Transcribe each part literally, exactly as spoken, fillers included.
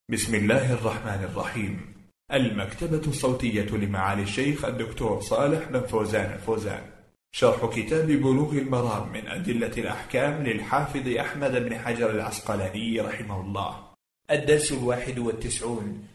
بسم الله الرحمن الرحيم. المكتبة الصوتية لمعالي الشيخ الدكتور صالح بن فوزان الفوزان، شرح كتاب بلوغ المرام من أدلة الأحكام للحافظ أحمد بن حجر العسقلاني رحمه الله. الدرس الواحد والتسعون.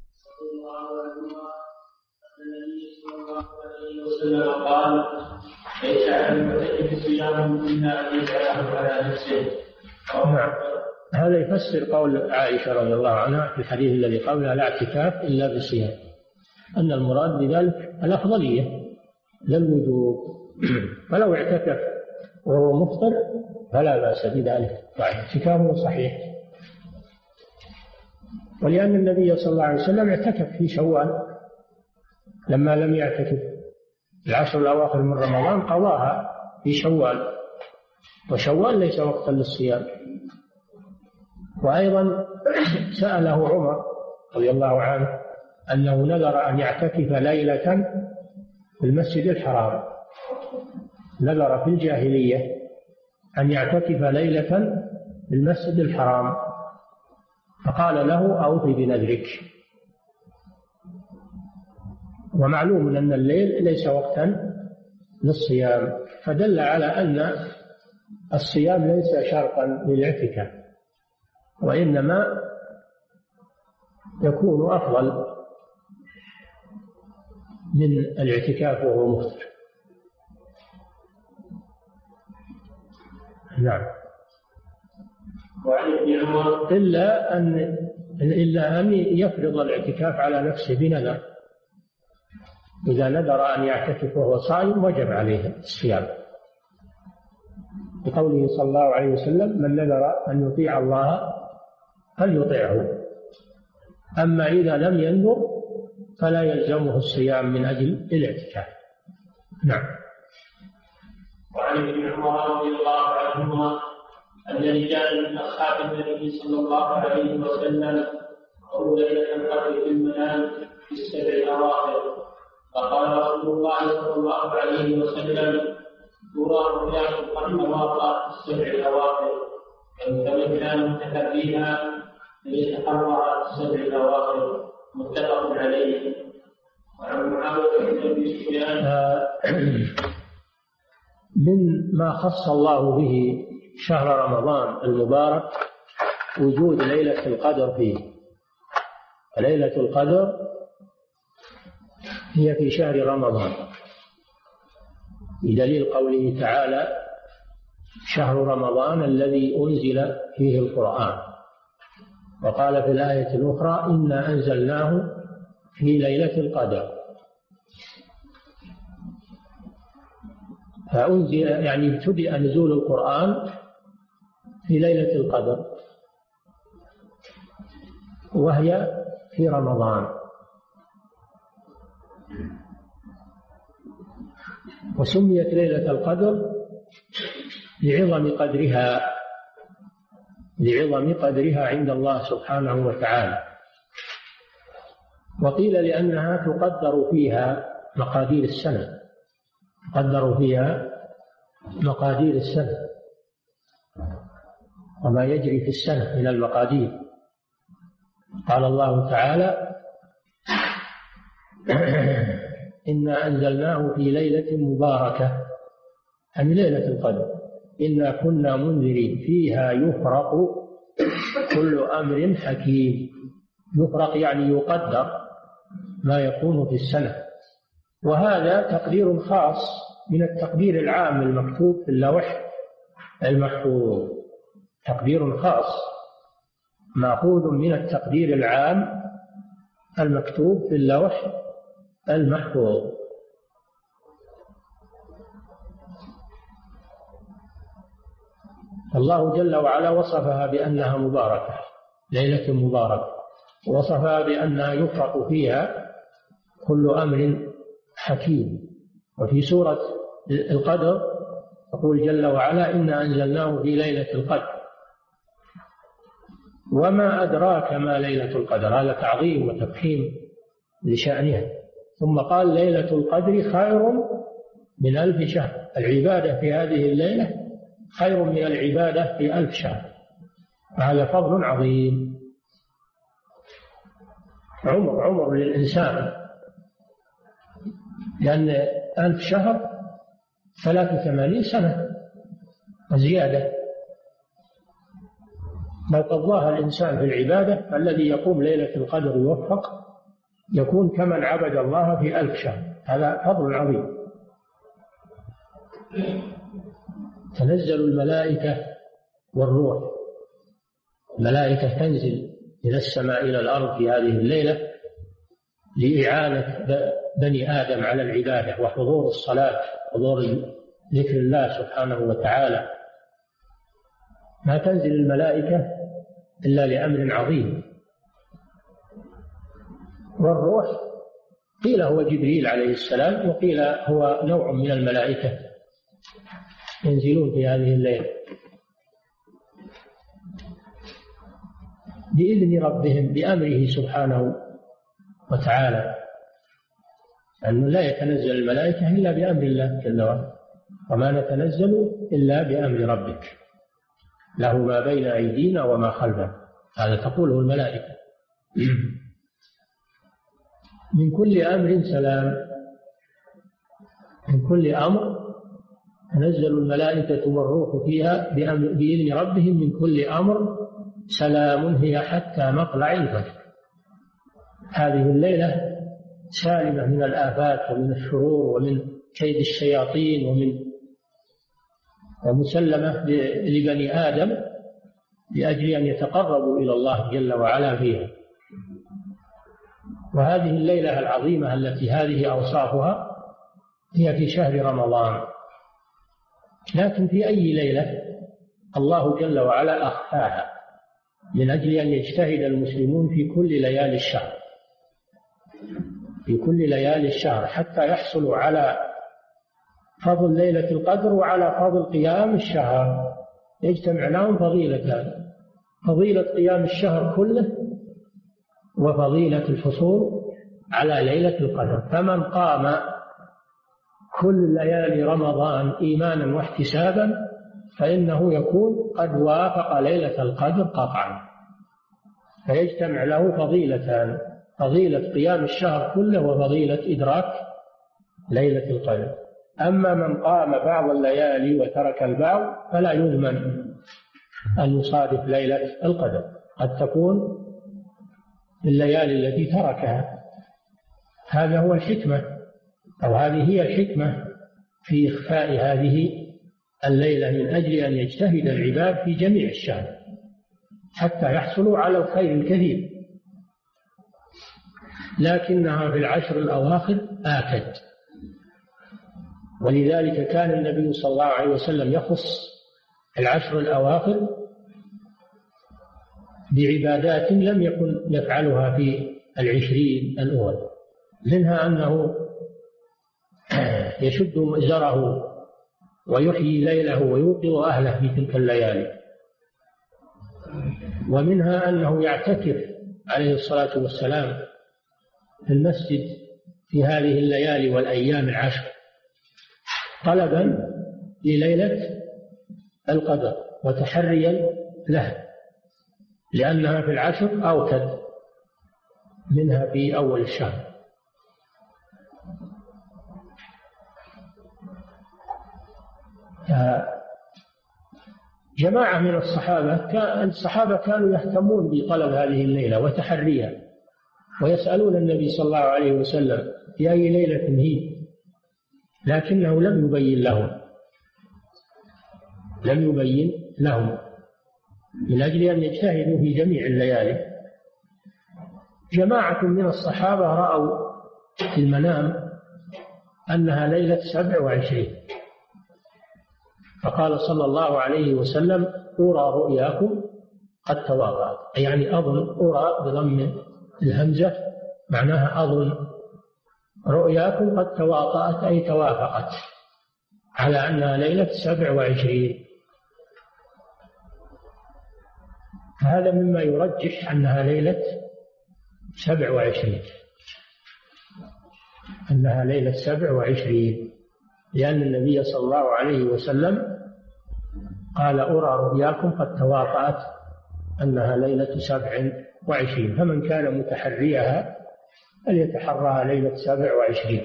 قال: ليس على المعتكف صيام إلا أن يجعله على نفسه. نعم، هذا يفسر قول عائشة رضي الله عنها في الحديث الذي قبله: لا اعتكاف إلا بصيام، أن المراد بذلك الأفضلية لا الوجوب. فلو اعتكف وهو مفطر فلا بأس بذلك، اعتكافه صحيح. ولأن النبي صلى الله عليه وسلم اعتكف في شوال لما لم يعتكف العشر الأواخر من رمضان، قضاها في شوال، وشوال ليس وقتا للصيام. وأيضا سأله عمر رضي الله عنه أنه نذر أن يعتكف ليلة في المسجد الحرام، نذر في الجاهلية أن يعتكف ليلة في المسجد الحرام، فقال له: أوفي بنذرك. ومعلوم أن الليل ليس وقتا للصيام، فدل على أن الصيام ليس شرطا للاعتكاف، وإنما يكون أفضل من الاعتكاف وهو مفطر. نعم. إلا أن إلا أن يفرض الاعتكاف على نفسه بنذر. إذا نذر أن يعتكف وهو صائم وجب عليه الصيام، بقوله صلى الله عليه وسلم: من نذر أن يطيع الله فليطيعه. أما إذا لم ينذر فلا يلزمه الصيام من أجل الاعتكاف. نعم. وعن ابن عمر رضي الله عنهما أن رجالا من أصحاب النبي صلى الله عليه وسلم رأوا ليلة القدر في المنام في السبع الأواخر، فقال رسول الله صلى الله عليه وسلم: ترى رؤيا القدر واقعة في السبع الأواخر، فمن كان متحريها ليتحرى السبع الأواخر. متفق عليه. وعن معاوية بن أبي سفيان: من ما خص الله به شهر رمضان المبارك وجود ليلة القدر فيه. ليلة القدر هي في شهر رمضان، بدليل قوله تعالى: شهر رمضان الذي أنزل فيه القرآن. وقال في الآية الأخرى: إنا أنزلناه في ليلة القدر. فأنزل يعني ابتدأ نزول القرآن في ليلة القدر، وهي في رمضان. وسميت ليلة القدر لعظم قدرها لعظم قدرها عند الله سبحانه وتعالى. وقيل لأنها تقدر فيها مقادير السنة تقدر فيها مقادير السنة وما يجري في السنة من المقادير. قال الله تعالى: إنا أنزلناه في ليلة مباركة، يعني ليلة القدر. إنا كنا منذرين فيها يفرق كل أمر حكيم. يفرق يعني يقدر ما يكون في السنة، وهذا تقدير خاص من التقدير العام المكتوب في اللوح المحفوظ. تقدير خاص مأخوذ من التقدير العام المكتوب في اللوح المحفوظ. الله جل وعلا وصفها بأنها مباركة، ليلة مباركة، وصفها بأنها يفرق فيها كل أمر حكيم. وفي سورة القدر يقول جل وعلا: إنا أنزلناه في ليلة القدر. وما أدراك ما ليلة القدر، هذا تعظيم وتفخيم لشأنها. ثم قال: ليلة القدر خير من ألف شهر. العبادة في هذه الليلة خير من العبادة في ألف شهر. هذا فضل عظيم. عمر عمر للإنسان، لأن ألف شهر ثلاث وثمانين سنة وزيادة. لو قضاها الإنسان في العبادة فالذي يقوم ليلة القدر يوفق يكون كمن عبد الله في ألف شهر. هذا فضل عظيم. تنزل الملائكة والروح، الملائكة تنزل من السماء إلى الأرض في هذه الليلة لإعانة بني آدم على العبادة وحضور الصلاة، حضور ذكر الله سبحانه وتعالى. ما تنزل الملائكة إلا لأمر عظيم. والروح قيل هو جبريل عليه السلام، وقيل هو نوع من الملائكة ينزلون في هذه الليلة بإذن ربهم بأمره سبحانه وتعالى، أنه لا يتنزل الملائكة إلا بأمر الله جل وعلا، وما نتنزل إلا بأمر ربك له ما بين أيدينا وما خلفنا. هذا تقوله الملائكة. من كل أمر سلام، من كل أمر تنزل الملائكة والروح فيها بإذن ربهم من كل أمر سلام هي حتى مطلع الفجر. هذه الليلة سالمة من الآفات ومن الشرور ومن كيد الشياطين ومن ومسلمة لبني آدم لأجل أن يتقربوا إلى الله جل وعلا فيها. وهذه الليلة العظيمة التي هذه أوصافها هي في شهر رمضان، لكن في أي ليلة الله جل وعلا أخفاها من أجل أن يجتهد المسلمون في كل ليالي الشهر، في كل ليالي الشهر حتى يحصلوا على فضل ليلة القدر وعلى فضل قيام الشهر. يجتمع لهم فضيلتان: فضيلة قيام الشهر كله وفضيلة الحصول على ليلة القدر. فمن قام كل ليالي رمضان إيمانا واحتسابا فإنه يكون قد وافق ليلة القدر قطعا، فيجتمع له فضيلتان: فضيلة قيام الشهر كله وفضيلة إدراك ليلة القدر. أما من قام بعض الليالي وترك البعض فلا يضمن أن يصادف ليلة القدر، قد تكون الليالي التي تركها. هذا هو الحكمة، أو هذه هي الحكمة في إخفاء هذه الليلة من أجل أن يجتهد العباد في جميع الشهر حتى يحصلوا على الخير الكثير، لكنها في العشر الأواخر آكد. ولذلك كان النبي صلى الله عليه وسلم يخص العشر الأواخر بعبادات لم يكن يفعلها في العشرين الأول، منها أنه يشد مئزره ويحيي ليله ويوقظ أهله في تلك الليالي، ومنها أنه يعتكف عليه الصلاة والسلام في المسجد في هذه الليالي والأيام العشر طلبا لليلة القدر وتحريا لها، لأنها في العشر أوكد منها في أول الشهر. جماعة من الصحابة الصحابة كانوا يهتمون بطلب هذه الليلة وتحريها، ويسألون النبي صلى الله عليه وسلم في أي ليلة هي، لكنه لم يبين لهم لم يبين لهم من أجل أن يجتهدوا في جميع الليالي. جماعة من الصحابة رأوا في المنام أنها ليلة سبع وعشرين، فقال صلى الله عليه وسلم: أرى رؤياكم قد تواطأت، يعني أظن، أرى بضم الهمزة معناها أظن، رؤياكم قد تواطأت أي توافقت على أنها ليلة سبع وعشرين. هذا مما يرجح أنها ليلة سبع وعشرين أنها ليلة سبع وعشرين لأن النبي صلى الله عليه وسلم قال: أرى رؤياكم قد تواطأت أنها ليلة سبع وعشرين، فمن كان متحريها فليتحرى ليلة سبع وعشرين.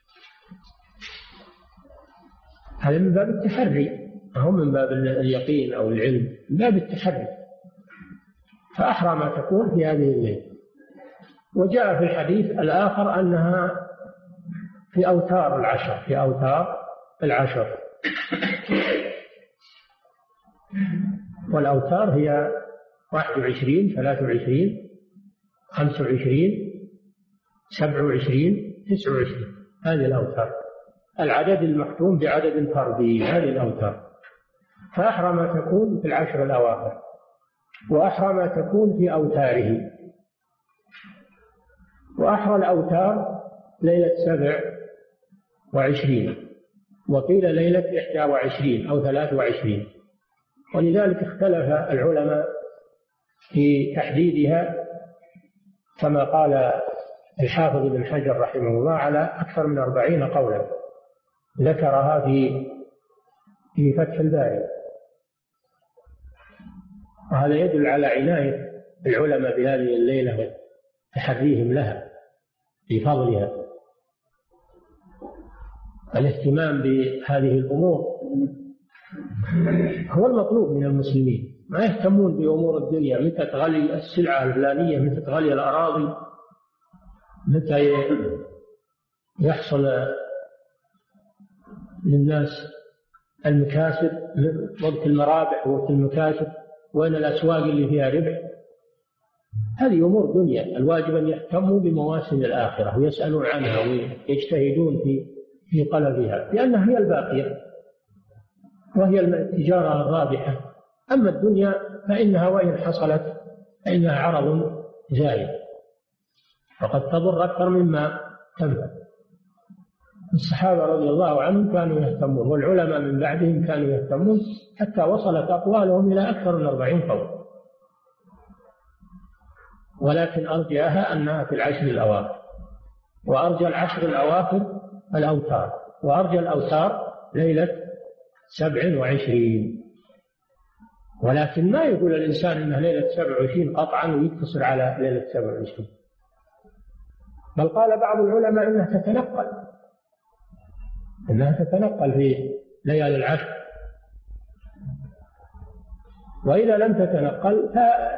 هذا من باب التحري، هم من باب اليقين أو العلم، من باب التحري، فأحرى ما تكون في هذه الليلة. وجاء في الحديث الآخر أنها في أوتار العشر، في أوتار العشر، والأوتار هي واحد وعشرين، ثلاث وعشرين، خمس وعشرين، سبع وعشرين، تسع وعشرين، هذه الأوتار، العدد المختوم بعدد فردي، هذه الأوتار. فأحرى ما تكون في العشر الأواخر، وأحرى ما تكون في أوتاره. وأحرى الأوتار ليلة سبع وعشرين، وقيل ليلة إحدى وعشرين أو ثلاث وعشرين، ولذلك اختلف العلماء في تحديدها، كما قال الحافظ ابن حجر رحمه الله على أكثر من أربعين قولا ذكرها في في فتح الباري. وهذا يدل على عناية العلماء بهذه الليلة وتحريهم لها بفضلها. الاهتمام بهذه الأمور هو المطلوب من المسلمين، ما يهتمون بأمور الدنيا، متى تغلي السلعة الفلانية، متى تغلي الأراضي، متى يحصل للناس المكاسب، وقت المرابح ووقت المكاسب، وين الأسواق اللي فيها ربح. هذه أمور دنيا، الواجب أن يهتموا بمواسم الآخرة ويسألون عنها ويجتهدون في في طلبها، لأنها هي الباقية وهي التجارة الرابحة. أما الدنيا فإنها وإن حصلت فإنها عرض زائد، وقد تضر أكثر مما تنفع. الصحابة رضي الله عنهم كانوا يهتمون، والعلماء من بعدهم كانوا يهتمون، حتى وصلت أقوالهم إلى أكثر من أربعين قول. ولكن أرجعها أنها في العشر الأواخر، وأرجى العشر الأواخر الأوتار، وأرجى الأوتار ليلة سبع وعشرين. ولكن ما يقول الإنسان إنها ليلة سبع وعشرين قطعا ويقتصر على ليلة سبع وعشرين، بل قال بعض العلماء إنها تتنقل إنها تتنقل في ليالي العشر. وإذا لم تتنقل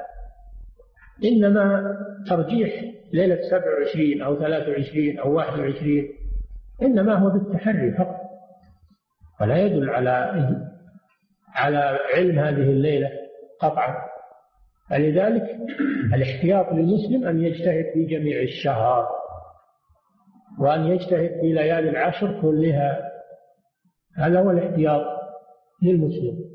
فإنما ترجيح ليلة سبع وعشرين أو ثلاث وعشرين أو واحد وعشرين إنما هو بالتحري فقط، ولا يدل على على علم هذه الليلة قطعا. فلذلك الاحتياط للمسلم أن يجتهد في جميع الشهر، وأن يجتهد في ليالي العشر كلها، هذا هو الاحتياط للمسلم.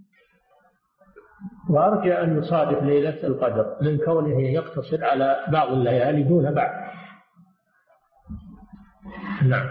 وأرجى أن يصادف ليلة القدر من كونه يقتصر على بعض الليالي دون بعض. نعم.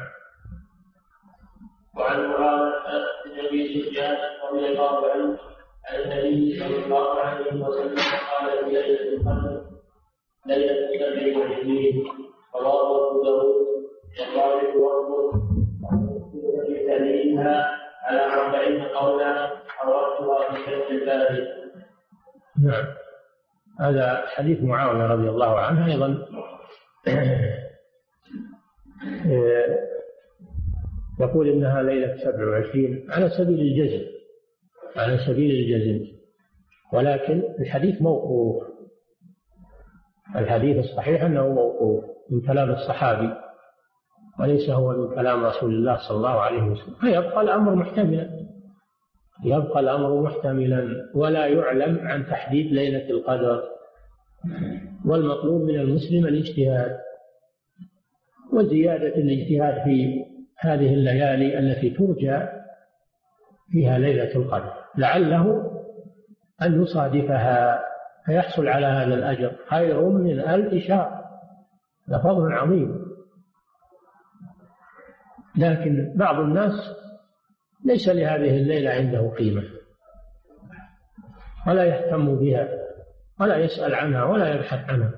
وعن معاذ بن ابي سفيان رضي الله عنه عن النبي صلى الله عليه وسلم قال في ليله القدر ليله سبع وعشرين، رواه ابو داود وقال وقت في تحليلها على أربعين قولا عرفتها في فتح الباري. نعم. هذا حديث معاوية رضي الله عنه أيضا يقول إنها ليلة سبع وعشرين على سبيل الجزم، على سبيل الجزم، ولكن الحديث موقوف. الحديث الصحيح أنه موقوف من كلام الصحابي وليس هو من كلام رسول الله صلى الله عليه وسلم، فيبقى الأمر محتملا، يبقى الأمر محتملا ولا يعلم عن تحديد ليلة القدر. والمطلوب من المسلم الاجتهاد وزيادة الاجتهاد في هذه الليالي التي ترجى فيها ليلة القدر، لعله أن يصادفها فيحصل على هذا الأجر خير من ألف شهر، لفضل عظيم. لكن بعض الناس ليس لهذه الليلة عنده قيمة ولا يهتم بها ولا يسأل عنها ولا يبحث عنها.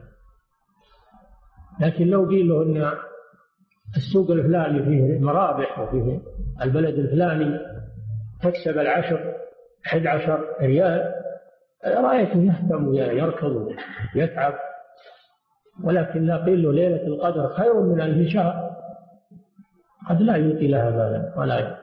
لكن لو قيل له أن السوق الفلاني فيه مرابح وفيه البلد الفلاني تكسب العشر أحد عشر ريال، رأيته يهتم يركض يتعب ولكن لا قيل له ليلة القدر خير من ألف شهر، قد لا يلقي لها بالا ولا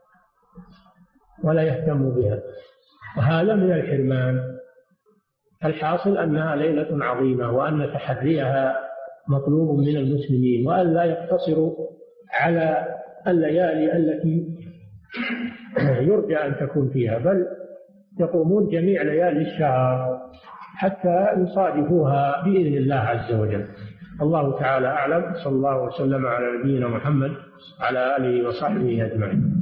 ولا يهتم بها، وهذا من الحرمان. الحاصل أنها ليلة عظيمة، وأن تحريها مطلوب من المسلمين، وأن لا يقتصروا على الليالي التي يرجى أن تكون فيها، بل يقومون جميع ليالي الشهر حتى يصادفوها بإذن الله عز وجل. الله تعالى أعلم. صلى الله وسلم على نبينا محمد على آله وصحبه أجمعين.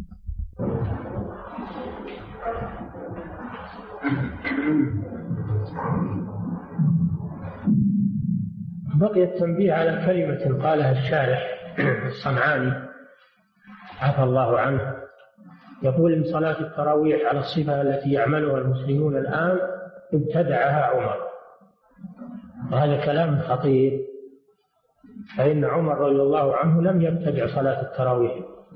بقي التنبيه على كلمة قالها الشارح الصنعاني عفى الله عنه، يقول إن صلاة التراويح على الصفة التي يعملها المسلمون الآن ابتدعها عمر، وهذا كلام خطير، فإن عمر رضي الله عنه لم يبتدع صلاة التراويح،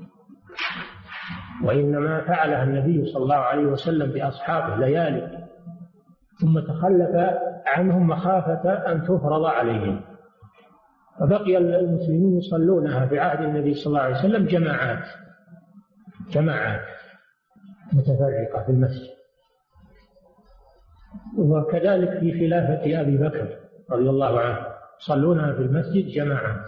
وإنما فعلها النبي صلى الله عليه وسلم بأصحابه ليالي، ثم تخلف عنهم مخافة أن تفرض عليهم، فبقي المسلمين يصلونها في عهد النبي صلى الله عليه وسلم جماعات جماعات متفرقة في المسجد، وكذلك في خلافة أبي بكر رضي الله عنه يصلونها في المسجد جماعات،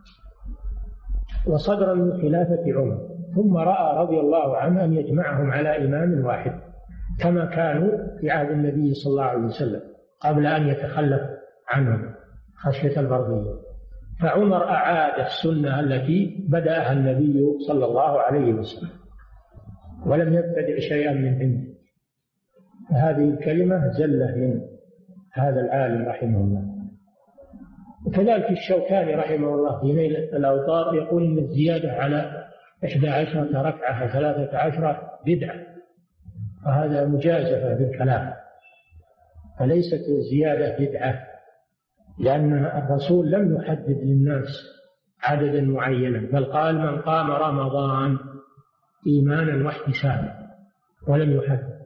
وصدرا من خلافة عمر، ثم رأى رضي الله عنه أن يجمعهم على إمام واحد كما كانوا في عهد النبي صلى الله عليه وسلم قبل أن يتخلف عنهم خشية البرية، فعمر أعاد السنة التي بدأها النبي صلى الله عليه وسلم ولم يبتدع شيئا من عنده. هذه الكلمة زلة من هذا العالم رحمه الله. وكذلك الشوكاني رحمه الله في نيل الأوطار يقول إن الزيادة على إحدى عشرة ركعة وثلاثة عشرة بدعة، وهذا مجازفة بالكلام، فليست الزيادة بدعة، لأن الرسول لم يحدد للناس عددا معينا، بل قال من قام رمضان إيمانا واحتسابا، ولم يحدد.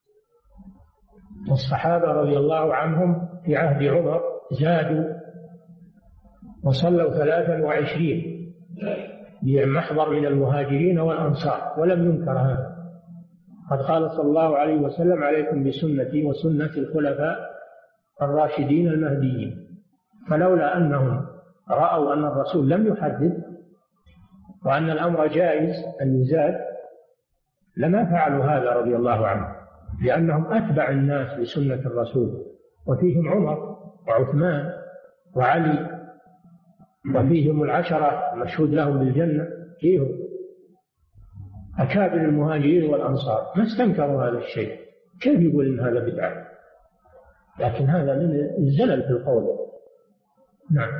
والصحابة رضي الله عنهم في عهد عمر زادوا وصلوا ثلاثا وعشرين بمحضر من المهاجرين والأنصار، ولم ينكر هذا. قد قال صلى الله عليه وسلم عليكم بسنتي وسنة الخلفاء الراشدين المهديين، فلولا أنهم رأوا أن الرسول لم يحدد وأن الأمر جائز أن يزاد لما فعلوا هذا رضي الله عنه، لأنهم أتبع الناس لسنة الرسول، وفيهم عمر وعثمان وعلي، وفيهم العشرة المشهود لهم بالجنة، فيهم أكابر المهاجرين والأنصار ما استنكروا هذا الشيء. كيف يقول إن هذا بدعة؟ لكن هذا من الزلل في القول. نعم.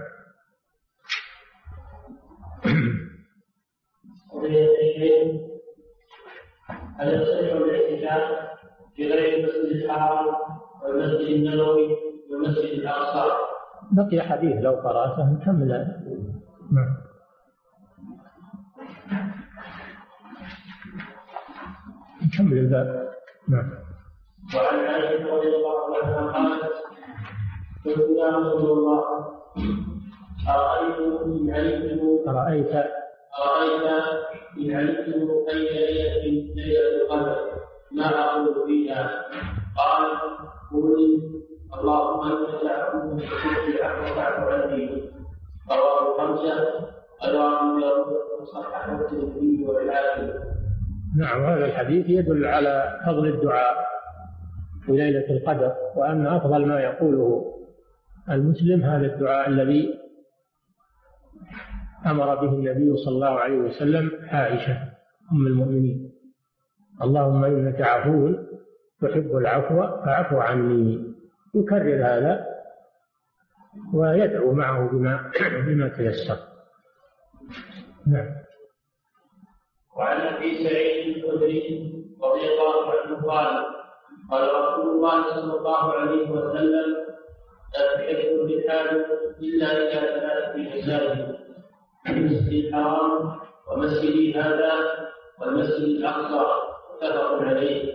هل يصح الاعتكاف في غير المسجد الحرام والمسجد النبوي والمسجد الأقصى؟ بقي حديث لو قرأته نكمل. نعم. نكمل الباب. نعم. وعن عائشة رضي الله عنها قالت: قلت يا رسول الله أرأيت إن علمت أرأيت أرأيت إن علمت أي ليلة ليلة القدر ما أقول فيها؟ قال: قولي اللهم أنت تعفو تحب العفو فاعف عني. رواه خمسة، رواه داود وصححه الترمذي والحاكم. نعم. هذا الحديث يدل على فضل الدعاء في ليلة القدر، وأن أفضل ما يقوله المسلم هذا الدعاء الذي أمر به النبي صلى الله عليه وسلم عائشة أم المؤمنين: اللهم إنك عفو تحب العفو فاعف عني. يكرر هذا ويدعو معه بما بما تيسر. نعم. وعن أبي سعيد الخدري رضي الله عنه قال: قال رسول الله صلى الله عليه وسلم: لا تحب الرحال إلا إلى ثلاثة مساجد: المسجد الحرام ومسجدي هذا والمسجد الأقصى، متفق عليه.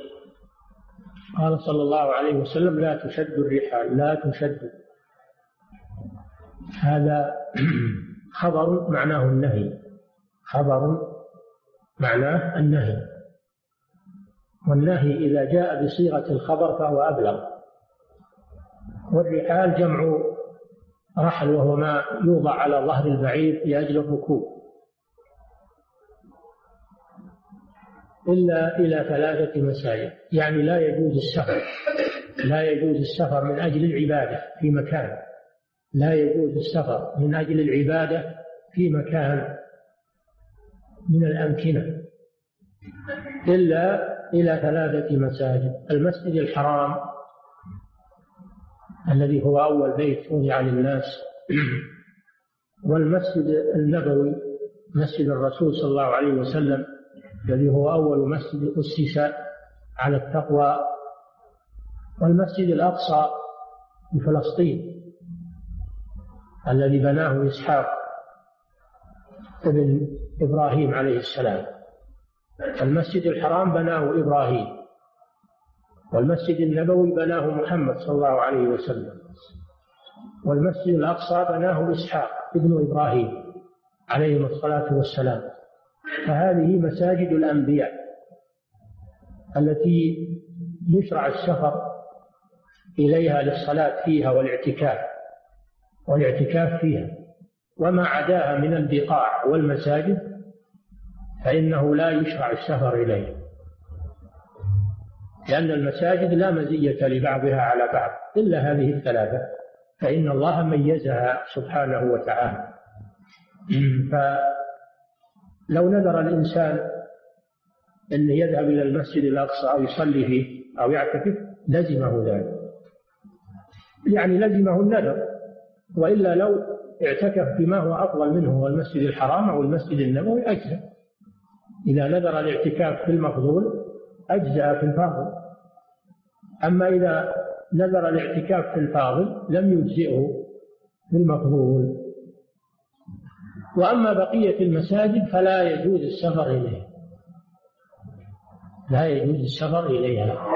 قال صلى الله عليه وسلم: لا تشد الرحال، لا تشد هذا خبر معناه النهي، خبر معناه النهي، والنهي إذا جاء بصيغة الخبر فهو أبلغ. والرحال جمع رحل، وهو ما يوضع على ظهر البعير لأجل الركوب، إلا إلى ثلاثة مساجد، يعني لا يجوز السفر، لا يجوز السفر من أجل العبادة في مكان، لا يجوز السفر من أجل العبادة في مكان من الأمكنة إلا إلى ثلاثة مساجد: المسجد الحرام الذي هو أول بيت وضع للناس، والمسجد النبوي مسجد الرسول صلى الله عليه وسلم الذي هو أول مسجد أسس على التقوى، والمسجد الأقصى في فلسطين الذي بناه إسحاق ابن إبراهيم عليه السلام. المسجد الحرام بناه إبراهيم، والمسجد النبوي بناه محمد صلى الله عليه وسلم، والمسجد الأقصى بناه إسحاق ابن إبراهيم عليهم الصلاة والسلام. فهذه مساجد الأنبياء التي يشرع السفر إليها للصلاة فيها والاعتكاف والاعتكاف فيها. وما عداها من البقاع والمساجد فإنه لا يشرع السفر إليه، لأن المساجد لا مزية لبعضها على بعض إلا هذه الثلاثة، فإن الله ميزها سبحانه وتعالى. فلو نذر الإنسان أن يذهب إلى المسجد الأقصى أو يصلي فيه أو يعتكف لزمه ذلك، يعني لزمه النذر، وإلا لو اعتكف بما هو أفضل منه هو المسجد الحرام أو المسجد النبوي أجزأ. إذا نذر الاعتكاف في المفضول أجزأ في الفاضل، أما إذا نذر الاعتكاف في الفاضل لم يجزئه في المفضول. وأما بقية المساجد فلا يجوز السفر إليها، لا يجوز السفر إليها،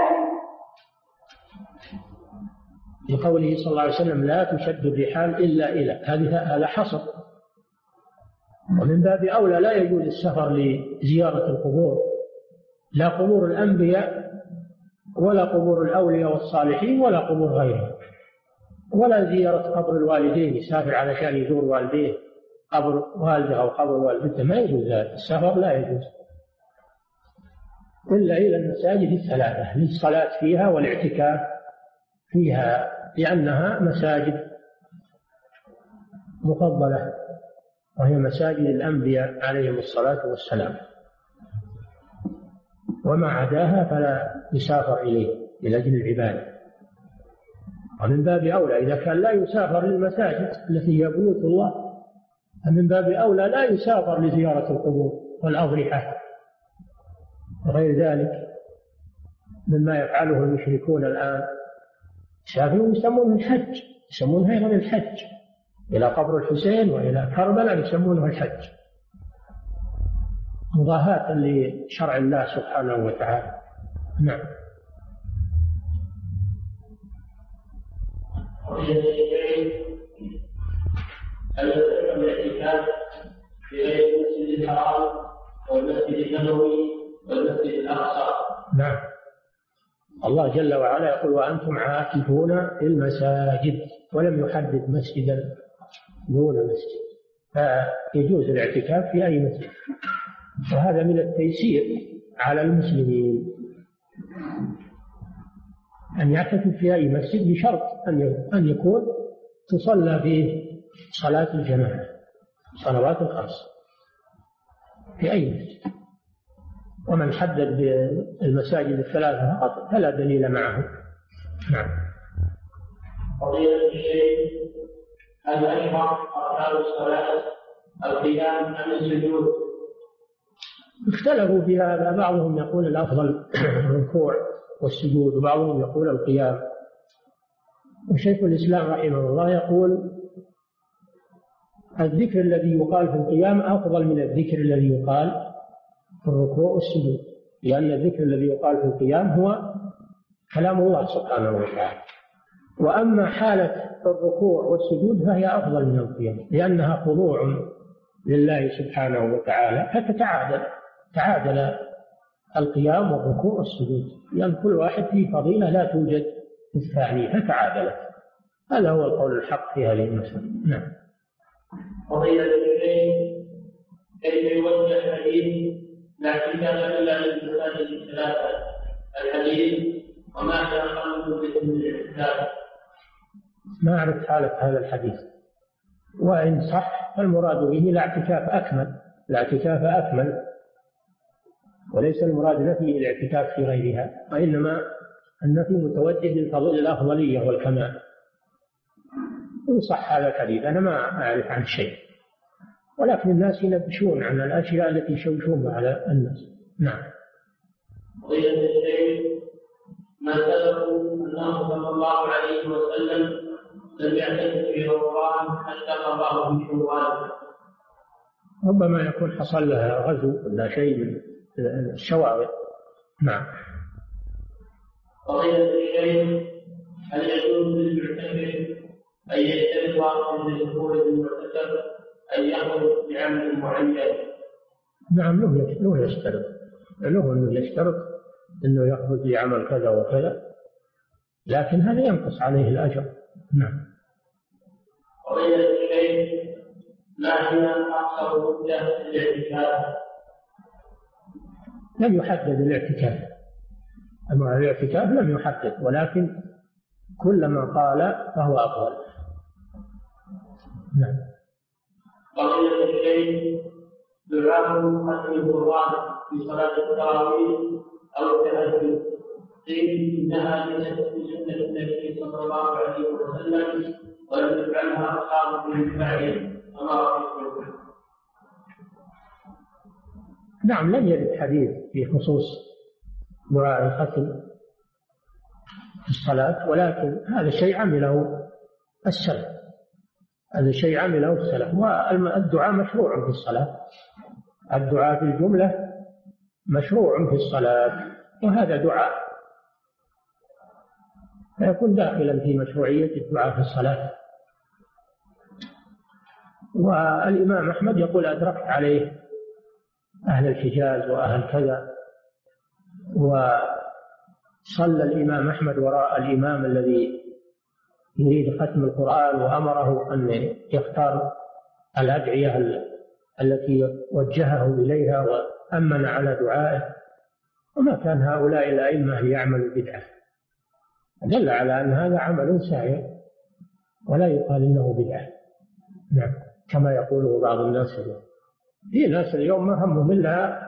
لقوله صلى الله عليه وسلم: لا تشد الرحال إلا إلى، هذا حصر. ومن باب أولى لا يجوز السفر لزيارة القبور، لا قبور الأنبياء ولا قبور الأولياء والصالحين ولا قبور غيرهم، ولا زيارة قبر الوالدين، يسافر علشان يزور والديه، قبر والده أو قبر والدته، ما يجوز ذلك، السفر لا يجوز إلا إلى المساجد الثلاثة للصلاة فيها والاعتكاف فيها، لأنها مساجد مفضلة وهي مساجد الأنبياء عليهم الصلاة والسلام. وما عداها فلا يسافر إليه لأجل العبادة. ومن باب أولى إذا كان لا يسافر للمساجد التي هي بيوت الله، فمن باب أولى لا يسافر لزيارة القبور والأضرحة وغير ذلك مما يفعله المشركون الآن. يسافرون يسمونه الحج، يسمونه أيضا الحج، إلى قبر الحسين وإلى كربلاء يسمونه الحج، مضاهاة لشرع الله سبحانه وتعالى. نعم. هل يصح الاعتكاف في غير المسجد الحرام والمسجد النبوي والمسجد الأقصى؟ نعم. الله جل وعلا يقول: وأنتم عاكفون في المساجد، ولم يحدد مسجدا دون مسجد، فيجوز الاعتكاف في أي مسجد، وهذا من التيسير على المسلمين أن يعتكف في أي مسجد بشرط أن يكون تصلى فيه صلاة الجماعة، صلوات الخمس في أي مسجد. ومن حدد بالمساجد الثلاثة فقط فلا دليل معه. نعم. فضيلة الشيخ، هل أشرع أركان الصلاة القيام أم السجود؟ اختلفوا في هذا، بعضهم يقول الأفضل الركوع والسجود، وبعضهم يقول القيام. وشيخ الإسلام رحمه الله يقول الذكر الذي يقال في القيام أفضل من الذكر الذي يقال في الركوع والسجود، لأن الذكر الذي يقال في القيام هو كلام الله سبحانه وتعالى، وأما حالة الركوع والسجود فهي أفضل من القيام، لأنها خضوع لله سبحانه وتعالى، فتتعادل تعادل القيام والركوع والسجود، لأن كل واحد فيه فضيلة لا توجد في الثاني فتعادلت. هذا هو القول الحق في هذه المسألة. نعم. فضيلة الشيخ، كيف يوجه حديث لا اعتكاف إلا للمساجد الثلاثة؟ الحديث وما يقال باسم الاعتكاف؟ ما أعرف حالة هذا الحديث، وإن صح فالمراد به لا اعتكاف أكمل، لا اعتكاف أكمل، وليس المراد نفي الاعتكاف في غيرها، وإنما النفي متوجه للفضل الأفضلية والكمال. إن صح هذا الحديث أنا ما أعرف عن شيء، ولكن الناس ينبشون عن الأشياء التي يشوشون على الناس. نعم. قضية الشيء ما سبب أنه صلى الله عليه وسلم لم يعتكف في رمضان حتى قضاه في شوال؟ ربما يكون حصل لها غزو ولا شيء من الشواغل. نعم. قضية الشيء، هل يجوز للمعتكف أن يشترط قبل دخول المعتكف أن يخرج بعمل معين؟ نعم، له يشترط، له أنه يشترط أنه يخرج بعمل كذا وكذا، لكن هذا ينقص عليه الأجر. نعم. قضية الشيء، ما هي أقصر مدة الاعتكاف؟ لم يحدد الاعتكاف، أما الاعتكاف لم يحدد، ولكن كلما قال فهو أفضل. نعم. قضية الشيء، دعاء ختم القرآن في صلاة التراويح أو التهجد، قيل إنها ليست من سنة النبي صلى الله عليه وسلم ولم يفعلها أصحابه من بعده، فما رأيكم؟ نعم، لم يرد حديث في خصوص دعاء الختم في الصلاة، ولكن هذا شيء عمله السلف، هذا شيء عمله السلف، والدعاء مشروع في الصلاة، الدعاء في الجملة مشروع في الصلاة، وهذا دعاء فيكون داخلا في مشروعية الدعاء في الصلاة. والإمام أحمد يقول أدركت عليه أهل الحجاز وأهل كذا، وصلى الإمام أحمد وراء الإمام الذي يريد ختم القرآن، وأمره أن يختار الأدعية التي وجهه إليها وأمن على دعائه، وما كان هؤلاء الأئمة ليعملوا بدعة، دل على أن هذا عمل سائر ولا يقال إنه بدعة. نعم، كما يقوله بعض الناس اليوم. في ناس اليوم ما همهم إلا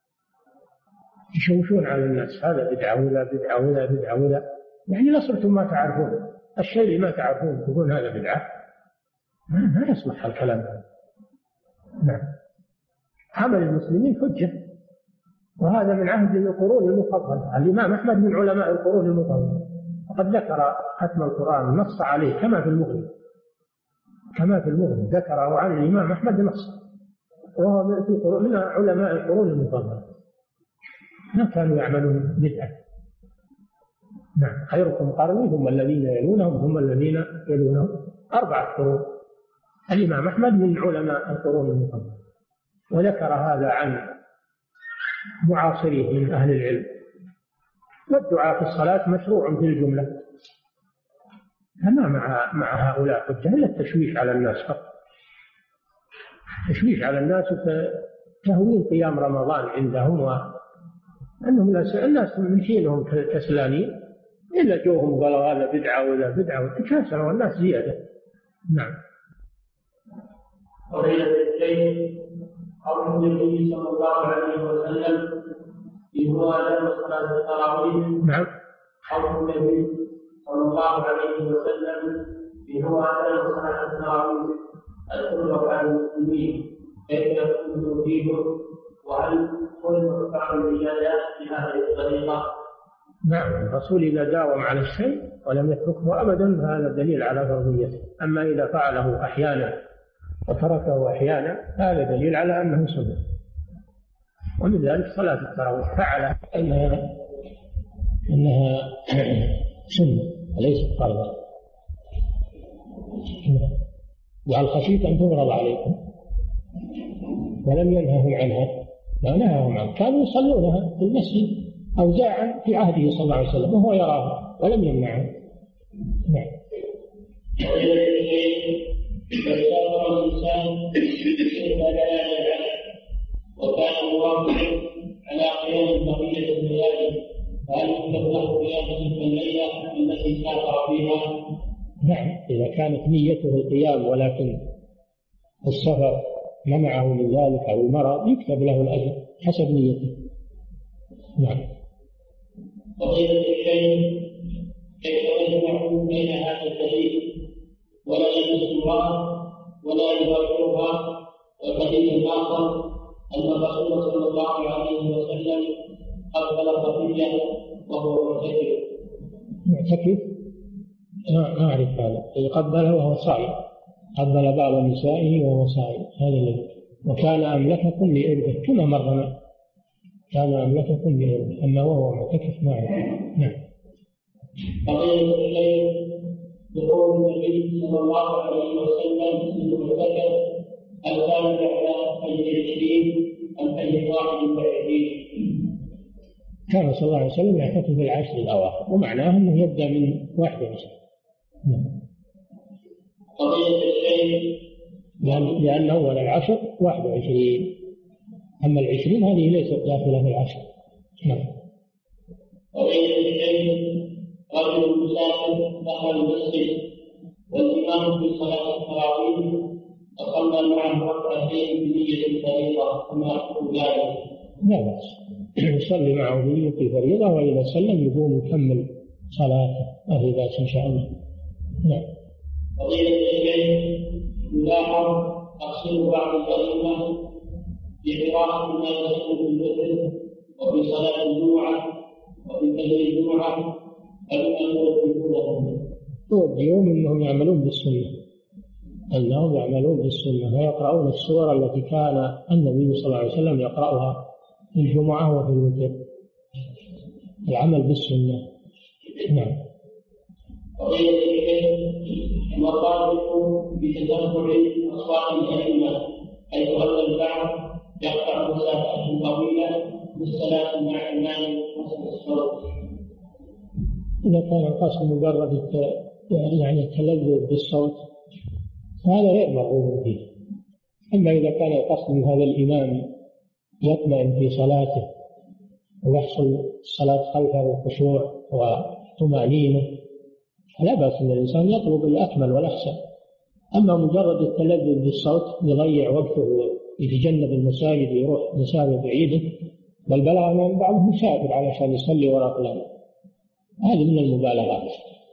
يشوشون على الناس، هذا بدعة ولا بدعة ولا بدعة ولا، يعني لصرتم ما تعرفون الشيء اللي ما تعرفون تقول هذا بدعة، ما يصلح الكلام هذا. نعم. عمل المسلمين حجة، وهذا من عهد القرون المفضلة. الإمام أحمد من علماء القرون المفضلة، وقد ذكر ختم القرآن نص عليه كما في المغني، كما في المغني ذكره عن الإمام أحمد نص، وهو من علماء القرون المفضلة، ما كانوا يعملون بدعة. نعم. خيركم قرني ثم الذين يلونهم ثم الذين يلونهم، أربعة قرون. الإمام أحمد من علماء القرون المفضلة، وذكر هذا عن معاصريه من أهل العلم. والدعاء في الصلاة مشروع في الجملة، فما مع مع هؤلاء حجة إلا التشويش على الناس فقط، تشويش على الناس وتهوين قيام رمضان عندهم، وأنهم الناس من حينهم كسلانين إلا جوهم قالوا هذا بدعة ولا بدعة، وتكاثروا الناس زيادة. نعم. قضية الشيء، قول النبي صلى الله عليه وسلم في هو أذان صلاة التراويح. نعم. قول النبي صلى الله عليه وسلم في هو أذان صلاة التراويح الكل على المسلمين، كيف يكون توحيده؟ وهل كل فعل العبادات بهذه الطريقة؟ نعم، الرسول إذا داوم على الشيء ولم يتركه أبدا فهذا دليل على فرضيته، أما إذا فعله أحيانا وتركه أحيانا هذا دليل على أنه سنة. ومن ذلك صلاة التراويح فعل أنها أنها سنة وليست فرضا. وهل خشيت أن تغرض عليكم، ولم ينههم عنها، لا نهاهم عنها، كانوا يصلونها في المسجد أوزاعا في عهده صلى الله عليه وسلم وهو يراها ولم يمنعهم. نعم. فسافر الإنسان إلا ليالي العشر وكان موافقا على قيام بقية الليالي، فهل يكتب له قيام تلك الليلة التي سافر فيها؟ نعم، إذا كانت نيته القيام ولكن السفر منعه من ذلك أو المرض يكتب له الأجر حسب نيته. نعم. فضيلة الشيخ، كيف يجمع بين هذا الدليل ولا يلبس امرأة ولا يباشرها، والحديث الآخر أن الرسول صلى الله عليه وسلم قبل صفية وهو معتكف؟ معتكف؟ ما أعرف هذا. قبله وهو صائم، قبل بعض نسائه وهو صائم، هذا الذي. وكان أملككم لإربه كما مرنا، كان أملككم لإربه، أما وهو معتكف ما أعرف. نعم. فضيلة الشيخ، يقول النبي صلى الله عليه وسلم في المعتكف هل كان على أي عشرين أم أي واحد وعشرين؟ كان صلى الله عليه وسلم يعتكف في العشر الأواخر، ومعناه أنه يبدأ من واحد وعشرين. قضية الشيء لأن, لأن أول العشر واحد وعشرين، أما العشرين هذه ليست داخلة في العشر. نعم. قضية الشيء رجل مسافر دخل المسجد والإمام في صلاة التراويح وصلى معه ركعتين بنية الفريضة كما يقول ذلك. لا بأس، يصلي معه بنية الفريضة، وإذا سلم يقوم يكمل صلاته، ما في بأس إن شاء الله. نعم. فضيلة الشيخ، يلاحظ تقصير بعض الأئمة في قراءة ما يسمى بالوتر وفي صلاة الجمعة وفي فجر الجمعة، فلما يوجهونهم يوجهون أنهم يعملون بالسنة، أنهم يعملون بالسنة ويقرؤون السور التي كان النبي صلى الله عليه وسلم يقرأها في الجمعة وفي الوتر، العمل بالسنة. نعم. قضية الشيخ، المطالب بتتبع أصوات الأئمة، حيث أن البعض يقطع مسافة طويلة بالصلاة مع إمام حسن الصوت. إذا كان القصد مجرد يعني التلذذ بالصوت هذا غير مرغوب فيه. أما إذا كان القصد من هذا الإمام يطمئن في صلاته ويحصل الصلاة خلفه خشوع وطمأنينة فلا بأس أن الإنسان يطلب الأكمل والأحسن. أما مجرد التلذذ بالصوت يضيع وقته ويتجنب المساجد ويروح مساجد بعيدة، بل بلغ من بعضهم يسافر علشان يصلي وراء فلان، هذه من المبالغات،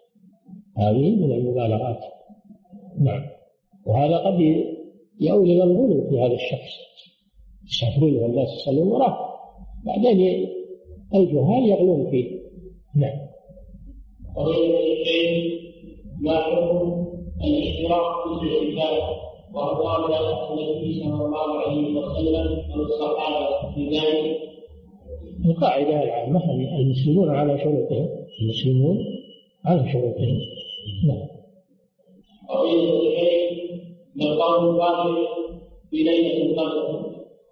هذه من المبالغات. نعم. وهذا قد يؤول إلى الغلو في هذا الشخص، يسافرون والناس يصلون وراه، بعدين الجهال يغلون فيه. نعم. قضية الشيخ، ما حكم الاشتراك في الاعتكاف وأقوال النبي صلى الله عليه وسلم والصحابة في ذلك؟ القاعدة العامة المسلمون على شروطهم، المسلمون على شروطهم. نعم. قضية الشيخ، لقول الواقع في ليلة القدر.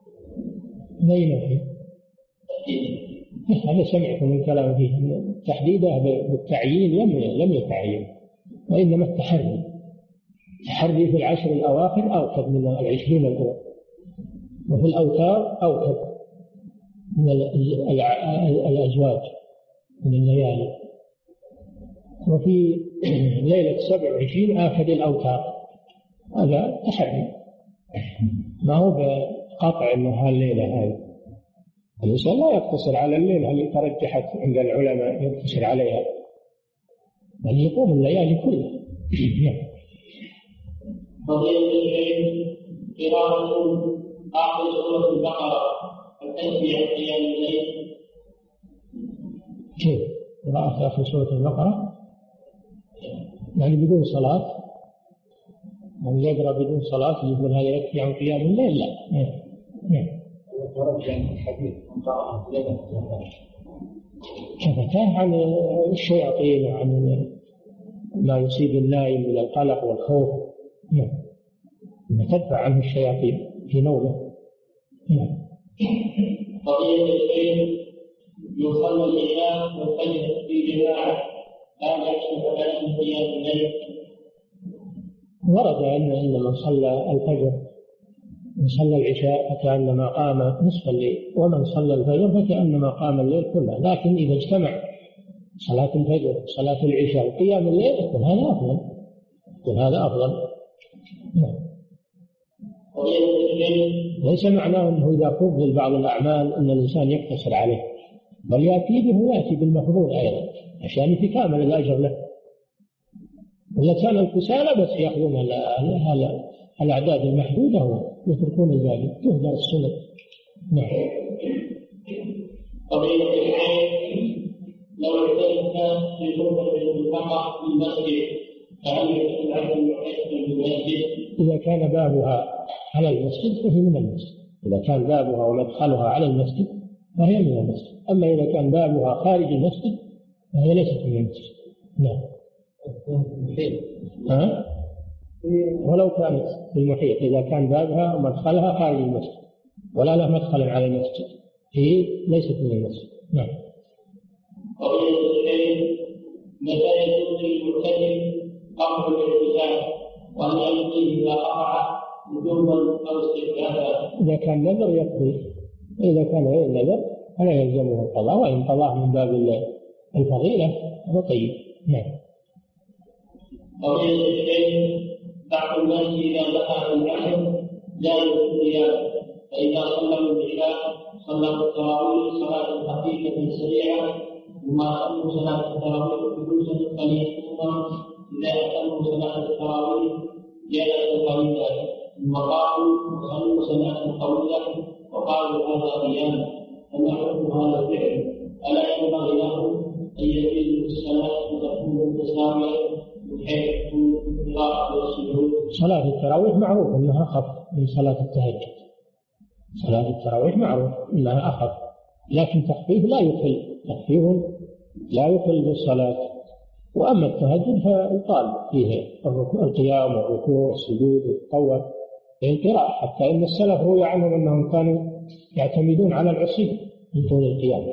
ليلة هذا سمعت من كلام فيه تحديده بالتعيين لم لم يتعين، وإنما التحري التحري في العشر الأواخر أوكد من العشرين الأول، وفي الأوتار أوكد من الأزواج من الليالي، وفي ليلة سبع وعشرين آكد الأوتار. هذا تحري، ما هو بقطع أنه هالليلة هذه. الإنسان لا يقتصر على الليلة اللي ترجحت عند العلماء، يقتصر عليها بل يقوم الليالي كلها. قضية الشيخ، قراءة آخر سورة البقرة التسبيح قيام الليل. كيف قراءة آخر سورة البقرة؟ يعني بدون صلاة، من يقرأ بدون صلاة يقول هذا يكفي عن قيام الليل؟ لا. نعم. كفتاه عن الشياطين وعن ما يصيب النائم من القلق والخوف. نعم. تدفع عنه الشياطين في نومه. نعم. قضية الشيء يصلي العشاء والفجر في جماعة هذا يحصل على قيام الليل. ورد أن من صلى الفجر من صلى العشاء فكأنما قام نصف الليل، ومن صلى الفجر فكأنما قام الليل كله. لكن إذا اجتمع صلاة الفجر صلاة العشاء وقيام الليل يكون هذا أفضل يكون هذا أفضل. ليس معناه أنه إذا فضل بعض الأعمال أن الإنسان يقتصر عليه، بل يأتي به ويأتي بالمفضول أيضا عشان يتكامل الأجر له. إذا كان الكسالى بس يأخذون الأعداد المحدودة ويتركون الباقي تهدر السنة. نعم. قضية العين لو اعترف في غرفة المنطقة في المسجد فهل يكون العبد المعترف بالمسجد؟ إذا كان بابها على المسجد فهي من المسجد. إذا كان بابها ومدخلها على المسجد فهي من المسجد. أما إذا كان بابها خارج المسجد فهي ليست من المسجد. نعم. ها؟ ولو كانت في المحيط، إذا كان بابها ومدخلها خارج المسجد ولا له مدخل على المسجد هي ليست من المسجد. نعم. قضية الشيء متى يجوز للمعتكف قبل الاعتكاف وهل يمضي إذا قطع وجوبا أو استحبابا؟ إذا كان نذر يقضي، إذا كان غير نذر فلا يلزمه القضاء، وإن قضاه من باب الفضيلة هو طيب. نعم. قضية الشيء بعض الناس إذا دخل العشر جاءوا القيام، فإذا صلوا العشاء صلوا التراويح صلاة خفيفة سريعة وما صلوا صلاة التراويح جلوسا قليلا، إذا أتموا صلاة التراويح جلسوا قليلا ثم قالوا صلوا صلاة طويلة وقالوا هذا قيام، فما حكم هذا الفعل؟ ألا ينبغي له أن يزيد الصلاة وتكون متساوية بحيث تكون القراءة والسجود؟ صلاة التراويح معروف أنها أخف من صلاة التهجد. صلاة التراويح معروف أنها أخف، لكن تخفيف لا يخل تخفيف لا يخل بالصلاة. وأما التهجد فيطال فيه القيام والركوع والسجود والتطوع بالقراءة، حتى إن السلف روي عنهم أنهم كانوا يعتمدون على العصي من طول القيام،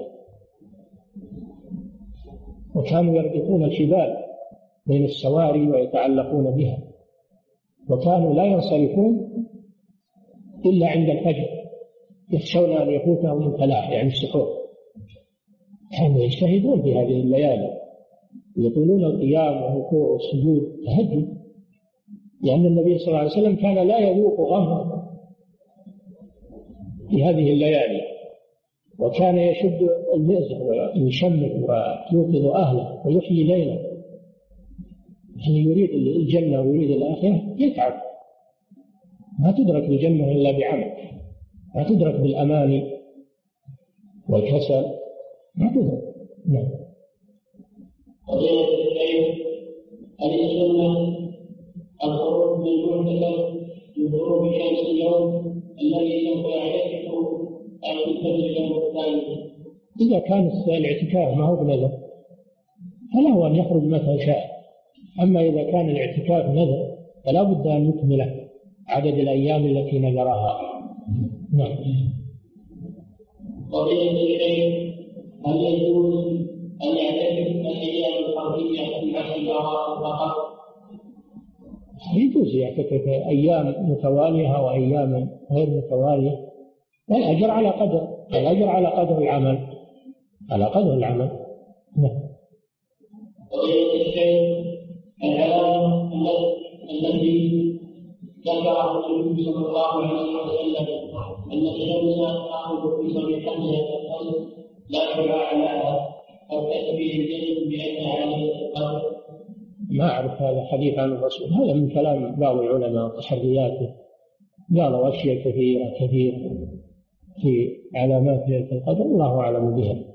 وكانوا يربطون الحبال بين السواري ويتعلقون بها، وكانوا لا ينصرفون إلا عند الفجر يخشون أن يفوتهم الفلاح يعني السحور. كانوا يجتهدون في هذه الليالي يطولون القيام والركوع والسجود تهجد، لأن النبي صلى الله عليه وسلم كان لا يذوق غمه في هذه الليالي، وكان يشد المئزر ويشمر ويوقظ أهله ويحيي ليله. يعني يريد الجنة ويريد الآخرة يتعب، ما تدرك الجنة إلا بعمل، ما تدرك بالأماني والكسل، ما تدرك. نعم. قضية الشيء هل السنة الخروج من المعتكف من غروب شمس اليوم الذي سوف يعتكف أو يتبع اليوم الثاني؟ إذا كان الاعتكاف ما هو بنذر فله أن يخرج متى شاء، أما إذا كان الاعتكاف نذر فلا بد أن يكمله عدد الأيام التي نذرها. نعم. قضية الشيء هل يجوز أن يعتكف الأيام الحربية في عشر سنوات فقط؟ يجوز يعتكف أيام متوالية وأيام غير متوالية، والأجر على قدر الأجر على قدر العمل على قدر العمل. نعم. قضية الشيء العلامة التي ذكره النبي صلى الله عليه وسلم أن الشمس تأخذ في سبع خمسة فصل لا شعاع لها أو تأتي الجنة بأنها عليه القدر. ما أعرف هذا حديث عن الرسول، هذا من كلام بعض العلماء وتحرياته، قالوا أشياء كثيرة كثيرة في علامات ليلة القدر الله أعلم بها.